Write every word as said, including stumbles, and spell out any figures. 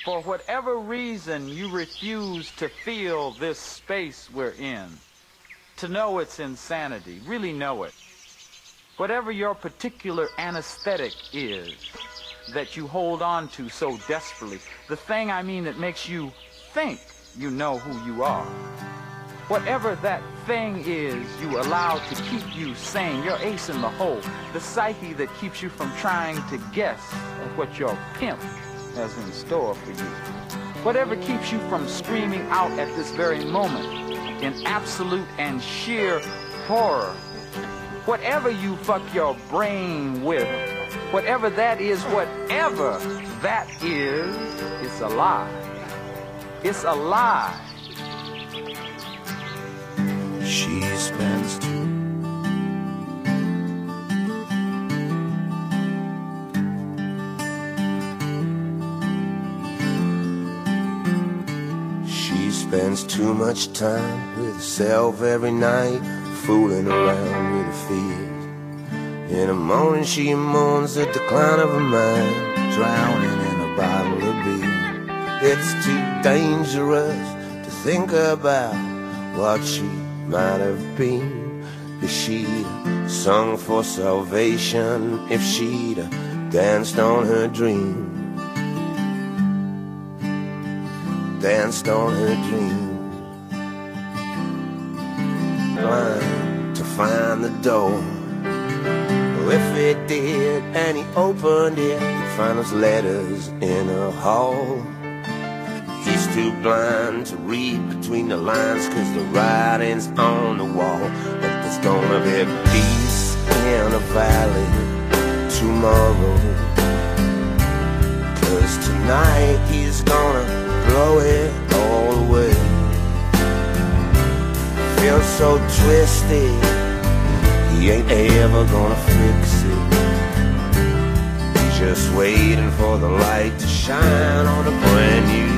For whatever reason you refuse to feel this space we're in, to know it's insanity, really know it. Whatever your particular anesthetic is that you hold on to so desperately, the thing I mean that makes you think you know who you are. Whatever that thing is you allow to keep you sane, your ace in the hole, the psyche that keeps you from trying to guess at what your pimp has in store for you. Whatever keeps you from screaming out at this very moment in absolute and sheer horror. Whatever you fuck your brain with, whatever that is, whatever that is, it's a lie. It's a lie. She spends two She spends too much time with herself every night, fooling around with her fears. In the morning she mourns the decline of her mind, drowning in a bottle of beer. It's too dangerous to think about what she might have been if she'd sung for salvation, if she'd danced on her dream, danced on her dream. Blind to find the door. If it did and he opened it, he'd find those letters in a hall. He's too blind to read between the lines, cause the writing's on the wall. But there's gonna be peace in a valley tomorrow, cause tonight he's gonna blow it all away. Feels so twisted, he ain't ever gonna fix it. He's just waiting for the light to shine on a brand new